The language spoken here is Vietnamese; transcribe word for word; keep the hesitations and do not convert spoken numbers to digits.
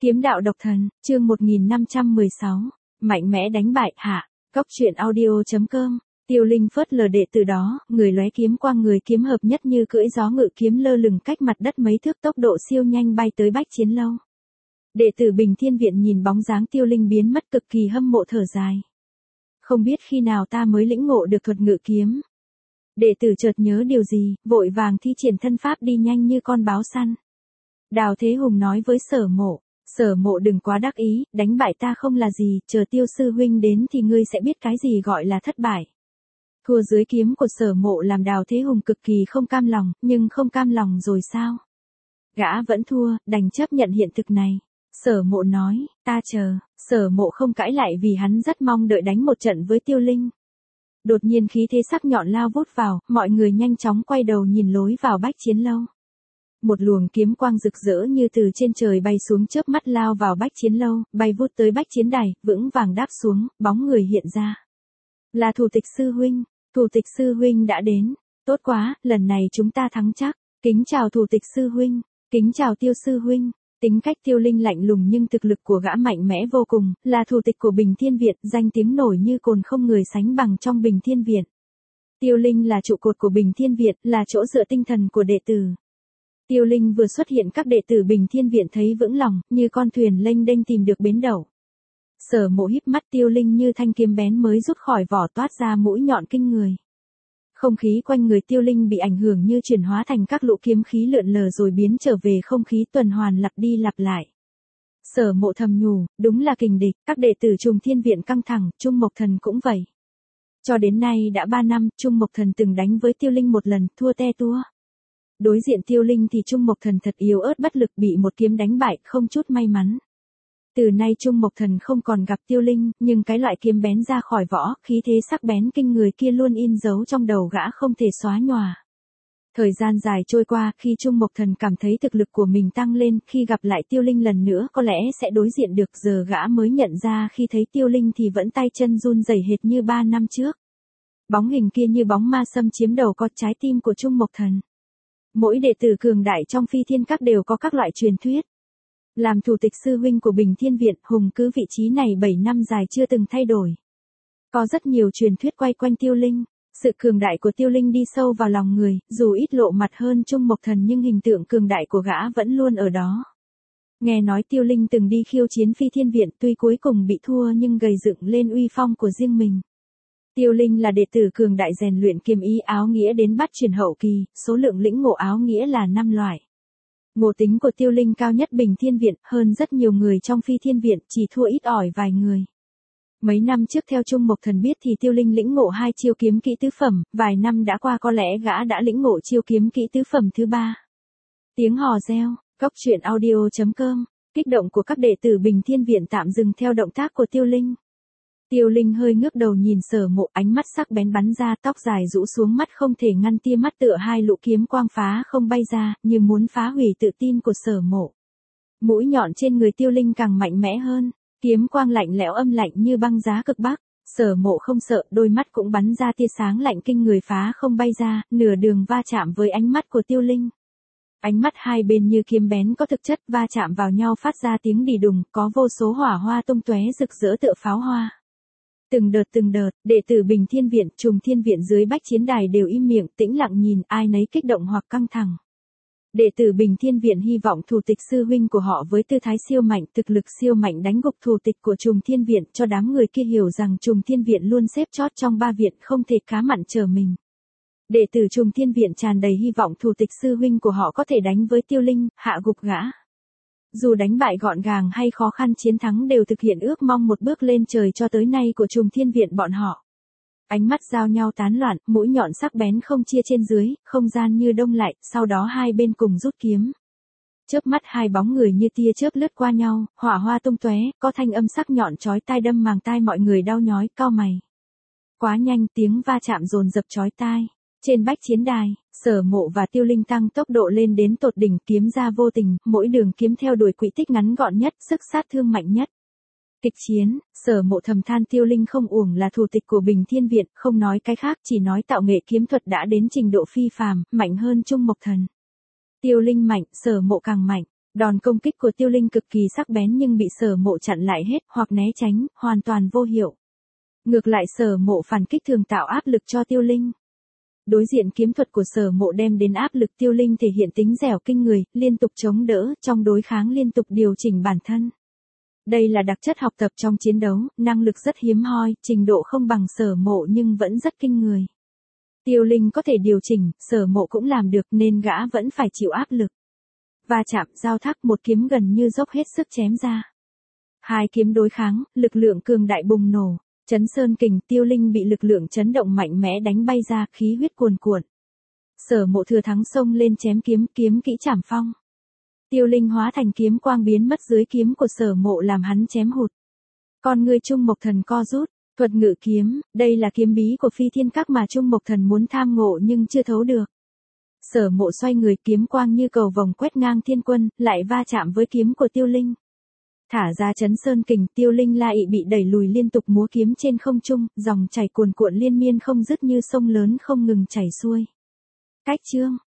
Kiếm đạo độc thần, chương một nghìn năm trăm mười sáu, mạnh mẽ đánh bại hạ, cốc truyện audio.com, Tiêu Linh phớt lờ đệ từ đó, người lóe kiếm quang người kiếm hợp nhất như cưỡi gió ngự kiếm lơ lửng cách mặt đất mấy thước tốc độ siêu nhanh bay tới Bách Chiến Lâu. Đệ tử Bình Thiên Viện nhìn bóng dáng Tiêu Linh biến mất cực kỳ hâm mộ thở dài. Không biết khi nào ta mới lĩnh ngộ được thuật ngự kiếm. Đệ tử chợt nhớ điều gì, vội vàng thi triển thân pháp đi nhanh như con báo săn. Đào Thế Hùng nói với Sở Mộ, Sở Mộ đừng quá đắc ý, đánh bại ta không là gì, chờ Tiêu sư huynh đến thì ngươi sẽ biết cái gì gọi là thất bại. Thua dưới kiếm của Sở Mộ làm Đào Thế Hùng cực kỳ không cam lòng, nhưng không cam lòng rồi sao? Gã vẫn thua, đành chấp nhận hiện thực này. Sở Mộ nói, ta chờ, Sở Mộ không cãi lại vì hắn rất mong đợi đánh một trận với Tiêu Linh. Đột nhiên khí thế sắc nhọn lao vút vào, mọi người nhanh chóng quay đầu nhìn lối vào Bách Chiến Lâu. Một luồng kiếm quang rực rỡ như từ trên trời bay xuống chớp mắt lao vào Bách Chiến Lâu, bay vút tới Bách Chiến Đài, vững vàng đáp xuống, bóng người hiện ra. Là Thủ Tịch sư huynh, Thủ Tịch sư huynh đã đến, tốt quá, lần này chúng ta thắng chắc, kính chào Thủ Tịch sư huynh, kính chào Tiêu sư huynh. Tính cách Tiêu Linh lạnh lùng nhưng thực lực của gã mạnh mẽ vô cùng, là thủ tịch của Bình Thiên Viện, danh tiếng nổi như cồn không người sánh bằng trong Bình Thiên Viện. Tiêu Linh là trụ cột của Bình Thiên Viện, là chỗ dựa tinh thần của đệ tử. Tiêu Linh vừa xuất hiện các đệ tử Bình Thiên Viện thấy vững lòng, như con thuyền lênh đênh tìm được bến đậu. Sở Mộ híp mắt, Tiêu Linh như thanh kiếm bén mới rút khỏi vỏ toát ra mũi nhọn kinh người. Không khí quanh người Tiêu Linh bị ảnh hưởng như chuyển hóa thành các lũ kiếm khí lượn lờ rồi biến trở về không khí tuần hoàn lặp đi lặp lại. Sở Mộ thầm nhủ, đúng là kình địch, các đệ tử Trùng Thiên Viện căng thẳng, Trung Mộc Thần cũng vậy. Cho đến nay đã ba năm, Trung Mộc Thần từng đánh với Tiêu Linh một lần, thua te tua. Đối diện Tiêu Linh thì Trung Mộc Thần thật yếu ớt bất lực bị một kiếm đánh bại, không chút may mắn. Từ nay Trung Mộc Thần không còn gặp Tiêu Linh, nhưng cái loại kiếm bén ra khỏi vỏ, khí thế sắc bén kinh người kia luôn in dấu trong đầu gã không thể xóa nhòa. Thời gian dài trôi qua, khi Trung Mộc Thần cảm thấy thực lực của mình tăng lên, khi gặp lại Tiêu Linh lần nữa có lẽ sẽ đối diện được, giờ gã mới nhận ra khi thấy Tiêu Linh thì vẫn tay chân run rẩy hệt như ba năm trước. Bóng hình kia như bóng ma xâm chiếm đầu có trái tim của Trung Mộc Thần. Mỗi đệ tử cường đại trong Phi Thiên Các đều có các loại truyền thuyết. Làm thủ tịch sư huynh của Bình Thiên Viện, Hùng cứ vị trí này bảy năm dài chưa từng thay đổi. Có rất nhiều truyền thuyết quay quanh Tiêu Linh. Sự cường đại của Tiêu Linh đi sâu vào lòng người, dù ít lộ mặt hơn Trung Mộc Thần nhưng hình tượng cường đại của gã vẫn luôn ở đó. Nghe nói Tiêu Linh từng đi khiêu chiến Phi Thiên Viện, tuy cuối cùng bị thua nhưng gầy dựng lên uy phong của riêng mình. Tiêu Linh là đệ tử cường đại rèn luyện kiếm ý áo nghĩa đến bát truyền hậu kỳ, số lượng lĩnh ngộ áo nghĩa là năm loại. Ngộ tính của Tiêu Linh cao nhất Bình Thiên Viện, hơn rất nhiều người trong Phi Thiên Viện, chỉ thua ít ỏi vài người. Mấy năm trước theo Trung Mộc Thần biết thì Tiêu Linh lĩnh ngộ hai chiêu kiếm kỹ tứ phẩm, vài năm đã qua có lẽ gã đã lĩnh ngộ chiêu kiếm kỹ tứ phẩm thứ ba. Tiếng hò reo, cốc truyện audio.com, kích động của các đệ tử Bình Thiên Viện tạm dừng theo động tác của Tiêu Linh. Tiêu Linh hơi ngước đầu nhìn Sở Mộ, ánh mắt sắc bén bắn ra, tóc dài rũ xuống, mắt không thể ngăn tia mắt tựa hai lũ kiếm quang phá không bay ra, như muốn phá hủy tự tin của Sở Mộ. Mũi nhọn trên người Tiêu Linh càng mạnh mẽ hơn, kiếm quang lạnh lẽo âm lạnh như băng giá cực bắc. Sở Mộ không sợ, đôi mắt cũng bắn ra tia sáng lạnh kinh người phá không bay ra, nửa đường va chạm với ánh mắt của Tiêu Linh. Ánh mắt hai bên như kiếm bén có thực chất, va chạm vào nhau phát ra tiếng đì đùng, có vô số hỏa hoa tung tóe rực rỡ tựa pháo hoa. Từng đợt từng đợt, đệ tử Bình Thiên Viện, Trùng Thiên Viện dưới Bách Chiến Đài đều im miệng, tĩnh lặng nhìn, ai nấy kích động hoặc căng thẳng. Đệ tử Bình Thiên Viện hy vọng thủ tịch sư huynh của họ với tư thái siêu mạnh, thực lực siêu mạnh đánh gục thủ tịch của Trùng Thiên Viện, cho đám người kia hiểu rằng Trùng Thiên Viện luôn xếp chót trong ba viện, không thể cá mặn trở mình. Đệ tử Trùng Thiên Viện tràn đầy hy vọng thủ tịch sư huynh của họ có thể đánh với Tiêu Linh, hạ gục gã. Dù đánh bại gọn gàng hay khó khăn, chiến thắng đều thực hiện ước mong một bước lên trời cho tới nay của Trùng Thiên Viện bọn họ. Ánh mắt giao nhau tán loạn, mũi nhọn sắc bén không chia trên dưới, không gian như đông lại, sau đó hai bên cùng rút kiếm. Chớp mắt hai bóng người như tia chớp lướt qua nhau, hỏa hoa tung tóe, có thanh âm sắc nhọn chói tai đâm màng tai mọi người đau nhói, cau mày. Quá nhanh, tiếng va chạm dồn dập chói tai. Trên Bách Chiến Đài, Sở Mộ và Tiêu Linh tăng tốc độ lên đến tột đỉnh, kiếm ra vô tình, mỗi đường kiếm theo đuổi quỹ tích ngắn gọn nhất, sức sát thương mạnh nhất. Kịch chiến, Sở Mộ thầm than Tiêu Linh không uổng là thủ tịch của Bình Thiên Viện, không nói cái khác, chỉ nói tạo nghệ kiếm thuật đã đến trình độ phi phàm, mạnh hơn Trung Mộc Thần. Tiêu Linh mạnh, Sở Mộ càng mạnh. Đòn công kích của Tiêu Linh cực kỳ sắc bén nhưng bị Sở Mộ chặn lại hết, hoặc né tránh, hoàn toàn vô hiệu. Ngược lại Sở Mộ phản kích thường tạo áp lực cho Tiêu Linh. Đối diện kiếm thuật của Sở Mộ đem đến áp lực, Tiêu Linh thể hiện tính dẻo kinh người, liên tục chống đỡ, trong đối kháng liên tục điều chỉnh bản thân. Đây là đặc chất học tập trong chiến đấu, năng lực rất hiếm hoi, trình độ không bằng Sở Mộ nhưng vẫn rất kinh người. Tiêu Linh có thể điều chỉnh, Sở Mộ cũng làm được nên gã vẫn phải chịu áp lực. Va chạm, giao thác, một kiếm gần như dốc hết sức chém ra. Hai kiếm đối kháng, lực lượng cường đại bùng nổ. Chấn sơn kình, Tiêu Linh bị lực lượng chấn động mạnh mẽ đánh bay ra, khí huyết cuồn cuộn. Sở Mộ thừa thắng xông lên chém kiếm, kiếm kỹ chảm phong. Tiêu Linh hóa thành kiếm quang biến mất dưới kiếm của Sở Mộ làm hắn chém hụt. Con người Trung Mộc Thần co rút, thuật ngự kiếm, đây là kiếm bí của Phi Thiên Các mà Trung Mộc Thần muốn tham ngộ nhưng chưa thấu được. Sở Mộ xoay người, kiếm quang như cầu vồng quét ngang thiên quân, lại va chạm với kiếm của Tiêu Linh. Thả ra chấn sơn kình, Tiêu Linh lại bị đẩy lùi liên tục múa kiếm trên không trung, dòng chảy cuồn cuộn liên miên không dứt như sông lớn không ngừng chảy xuôi. Cách chương